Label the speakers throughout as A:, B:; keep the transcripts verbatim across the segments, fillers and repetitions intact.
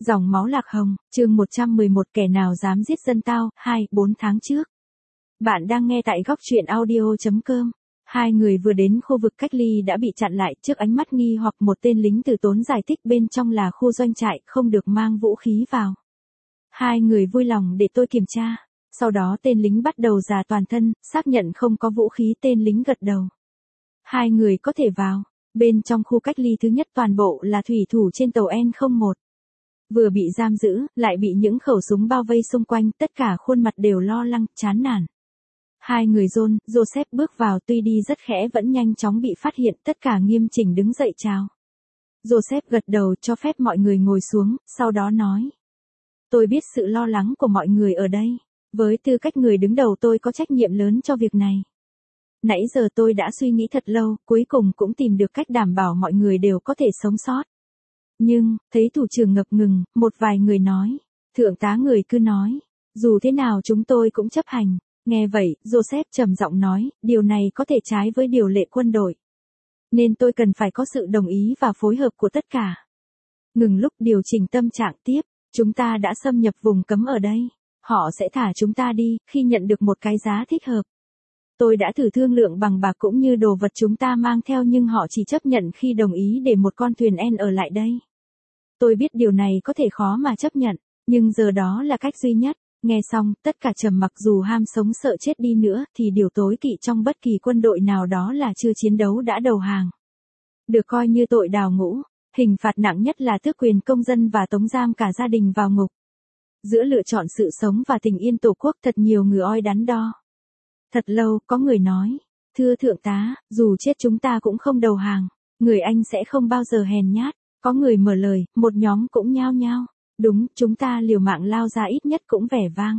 A: Dòng máu lạc hồng, chương một trăm mười một kẻ nào dám giết dân tao, hai, bốn tháng trước. Bạn đang nghe tại góc truyện audio chấm com. Hai người vừa đến khu vực cách ly đã bị chặn lại trước ánh mắt nghi hoặc một tên lính từ tốn giải thích bên trong là khu doanh trại, không được mang vũ khí vào. Hai người vui lòng để tôi kiểm tra. Sau đó tên lính bắt đầu rà toàn thân, xác nhận không có vũ khí, tên lính gật đầu. Hai người có thể vào. Bên trong khu cách ly thứ nhất toàn bộ là thủy thủ trên tàu N không một. Vừa bị giam giữ, lại bị những khẩu súng bao vây xung quanh, tất cả khuôn mặt đều lo lắng, chán nản. Hai người John, Joseph bước vào, tuy đi rất khẽ vẫn nhanh chóng bị phát hiện, tất cả nghiêm chỉnh đứng dậy chào. Joseph gật đầu cho phép mọi người ngồi xuống, sau đó nói. Tôi biết sự lo lắng của mọi người ở đây. Với tư cách người đứng đầu tôi có trách nhiệm lớn cho việc này. Nãy giờ tôi đã suy nghĩ thật lâu, cuối cùng cũng tìm được cách đảm bảo mọi người đều có thể sống sót. Nhưng, thấy thủ trưởng ngập ngừng, một vài người nói. Thượng tá người cứ nói. Dù thế nào chúng tôi cũng chấp hành. Nghe vậy, Joseph trầm giọng nói, điều này có thể trái với điều lệ quân đội. Nên tôi cần phải có sự đồng ý và phối hợp của tất cả. Ngừng lúc điều chỉnh tâm trạng tiếp, chúng ta đã xâm nhập vùng cấm ở đây. Họ sẽ thả chúng ta đi, khi nhận được một cái giá thích hợp. Tôi đã thử thương lượng bằng bạc cũng như đồ vật chúng ta mang theo nhưng họ chỉ chấp nhận khi đồng ý để một con thuyền N ở lại đây. Tôi biết điều này có thể khó mà chấp nhận, nhưng giờ đó là cách duy nhất. Nghe xong, tất cả trầm mặc dù ham sống sợ chết đi nữa thì điều tối kỵ trong bất kỳ quân đội nào đó là chưa chiến đấu đã đầu hàng. Được coi như tội đào ngũ, hình phạt nặng nhất là tước quyền công dân và tống giam cả gia đình vào ngục. Giữa lựa chọn sự sống và tình yên tổ quốc thật nhiều người oi đắn đo. Thật lâu, có người nói, thưa thượng tá, dù chết chúng ta cũng không đầu hàng, người Anh sẽ không bao giờ hèn nhát. Có người mở lời, một nhóm cũng nhao nhao. Đúng, chúng ta liều mạng lao ra ít nhất cũng vẻ vang.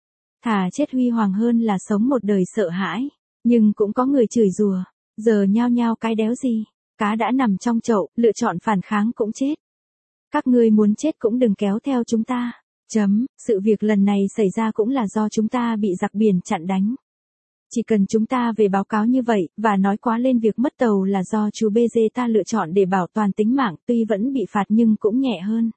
A: Thà chết huy hoàng hơn là sống một đời sợ hãi. Nhưng cũng có người chửi rủa, giờ nhao nhao cái đéo gì, cá đã nằm trong chậu, lựa chọn phản kháng cũng chết. Các ngươi muốn chết cũng đừng kéo theo chúng ta. Chấm, sự việc lần này xảy ra cũng là do chúng ta bị giặc biển chặn đánh. Chỉ cần chúng ta về báo cáo như vậy, và nói quá lên việc mất tàu là do chú bê giê ta lựa chọn để bảo toàn tính mạng, tuy vẫn bị phạt nhưng cũng nhẹ hơn.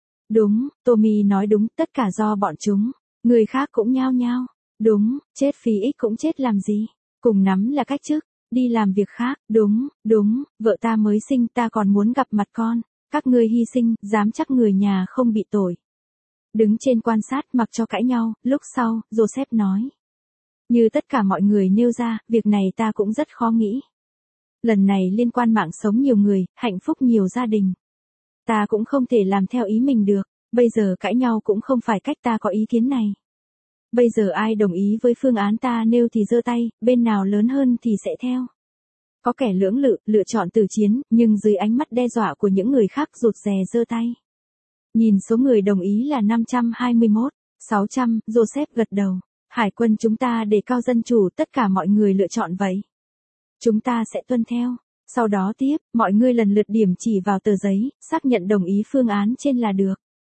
A: Đúng, Tommy nói đúng, tất cả do bọn chúng. Người khác cũng nhao nhao. Đúng, chết phí ích cũng chết làm gì. Cùng nắm là cách chức, đi làm việc khác. Đúng, đúng, vợ ta mới sinh ta còn muốn gặp mặt con. Các ngươi hy sinh, dám chắc người nhà không bị tội. Đứng trên quan sát mặc cho cãi nhau, lúc sau, Joseph nói. Như tất cả mọi người nêu ra, việc này ta cũng rất khó nghĩ. Lần này liên quan mạng sống nhiều người, hạnh phúc nhiều gia đình. Ta cũng không thể làm theo ý mình được, bây giờ cãi nhau cũng không phải cách ta có ý kiến này. Bây giờ ai đồng ý với phương án ta nêu thì giơ tay, bên nào lớn hơn thì sẽ theo. Có kẻ lưỡng lự, lựa chọn từ chiến, nhưng dưới ánh mắt đe dọa của những người khác rụt rè giơ tay. Nhìn số người đồng ý là năm trăm hai mươi mốt, sáu trăm, Joseph gật đầu. Hải quân chúng ta đề cao dân chủ, tất cả mọi người lựa chọn vậy. Chúng ta sẽ tuân theo. Sau đó tiếp, mọi người lần lượt điểm chỉ vào tờ giấy, xác nhận đồng ý phương án trên là được.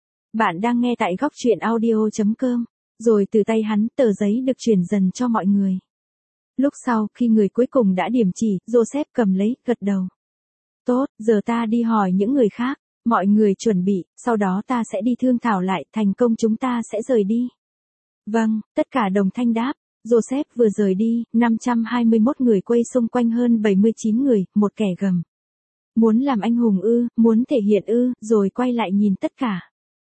A: Bạn đang nghe tại góc truyện audio chấm com. Rồi từ tay hắn, tờ giấy được chuyển dần cho mọi người. Lúc sau, khi người cuối cùng đã điểm chỉ, Joseph cầm lấy, gật đầu. Tốt, giờ ta đi hỏi những người khác. Mọi người chuẩn bị, sau đó ta sẽ đi thương thảo lại, thành công chúng ta sẽ rời đi. Vâng, tất cả đồng thanh đáp. Joseph vừa rời đi, năm trăm hai mươi mốt người quay xung quanh hơn bảy mươi chín người, một kẻ gầm. Muốn làm anh hùng ư, muốn thể hiện ư, rồi quay lại nhìn tất cả.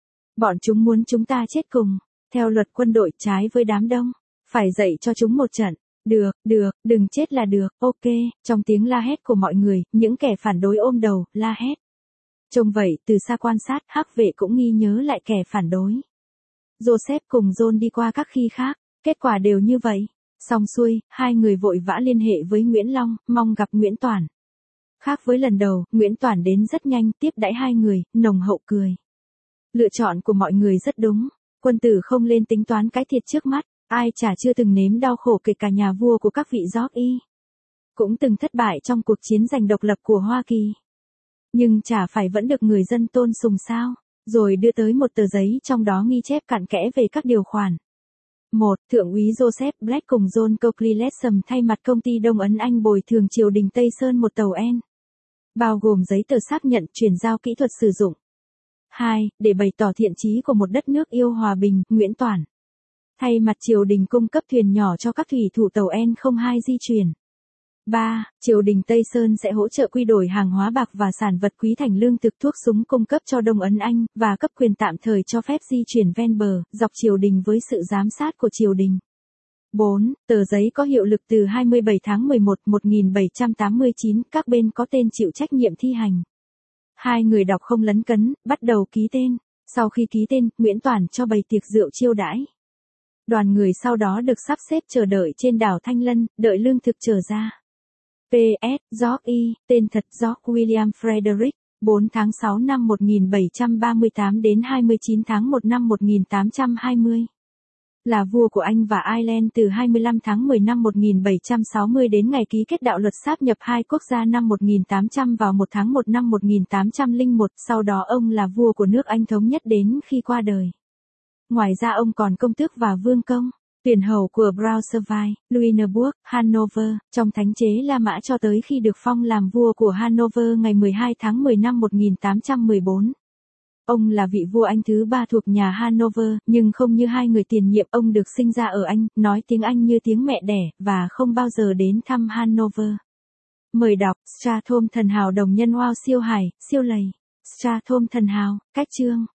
A: Bọn chúng muốn chúng ta chết cùng. Theo luật quân đội trái với đám đông. Phải dạy cho chúng một trận. Được, được, đừng chết là được, ok. Trong tiếng la hét của mọi người, những kẻ phản đối ôm đầu, la hét. Trông vậy, từ xa quan sát, hắc vệ cũng nghi nhớ lại kẻ phản đối. Joseph cùng John đi qua các khi khác, kết quả đều như vậy. Xong xuôi, hai người vội vã liên hệ với Nguyễn Long, mong gặp Nguyễn Toản. Khác với lần đầu, Nguyễn Toản đến rất nhanh, tiếp đãi hai người, nồng hậu cười. Lựa chọn của mọi người rất đúng. Quân tử không lên tính toán cái thiệt trước mắt, ai chả chưa từng nếm đau khổ kể cả nhà vua của các vị giót y. Cũng từng thất bại trong cuộc chiến giành độc lập của Hoa Kỳ. Nhưng chả phải vẫn được người dân tôn sùng sao. Rồi đưa tới một tờ giấy trong đó ghi chép cặn kẽ về các điều khoản. một. Thượng úy Joseph Black cùng John Coakley Lesham thay mặt công ty Đông Ấn Anh bồi thường triều đình Tây Sơn một tàu N. Bao gồm giấy tờ xác nhận chuyển giao kỹ thuật sử dụng. hai. Để bày tỏ thiện chí của một đất nước yêu hòa bình, Nguyễn Toản thay mặt triều đình cung cấp thuyền nhỏ cho các thủy thủ tàu N không hai di chuyển. ba. Triều đình Tây Sơn sẽ hỗ trợ quy đổi hàng hóa bạc và sản vật quý thành lương thực thuốc súng cung cấp cho Đông Ấn Anh, và cấp quyền tạm thời cho phép di chuyển ven bờ, dọc triều đình với sự giám sát của triều đình. bốn. Tờ giấy có hiệu lực từ hai mươi bảy tháng mười một năm một nghìn bảy trăm tám mươi chín, các bên có tên chịu trách nhiệm thi hành. Hai người đọc không lấn cấn, bắt đầu ký tên. Sau khi ký tên, Nguyễn Toản cho bày tiệc rượu chiêu đãi. Đoàn người sau đó được sắp xếp chờ đợi trên đảo Thanh Lân, đợi lương thực trở ra. pê ét. George E. Tên thật George William Frederick, bốn tháng sáu năm một nghìn bảy trăm ba mươi tám đến hai mươi chín tháng một năm một nghìn tám trăm hai mươi. Là vua của Anh và Ireland từ hai mươi lăm tháng mười năm một nghìn bảy trăm sáu mươi đến ngày ký kết đạo luật sáp nhập hai quốc gia năm một nghìn tám trăm vào một tháng một năm một nghìn tám trăm lẻ một, sau đó ông là vua của nước Anh thống nhất đến khi qua đời. Ngoài ra ông còn công tước và vương công, tuyển hầu của Braunschweig, Lüneburg, Hanover, trong thánh chế La Mã cho tới khi được phong làm vua của Hanover ngày mười hai tháng mười năm một nghìn tám trăm mười bốn. Ông là vị vua Anh thứ ba thuộc nhà Hanover, nhưng không như hai người tiền nhiệm, ông được sinh ra ở Anh, nói tiếng Anh như tiếng mẹ đẻ, và không bao giờ đến thăm Hanover. Mời đọc Strathom thần hào đồng nhân wow siêu hải, siêu lầy. Strathom thần hào, cách chương.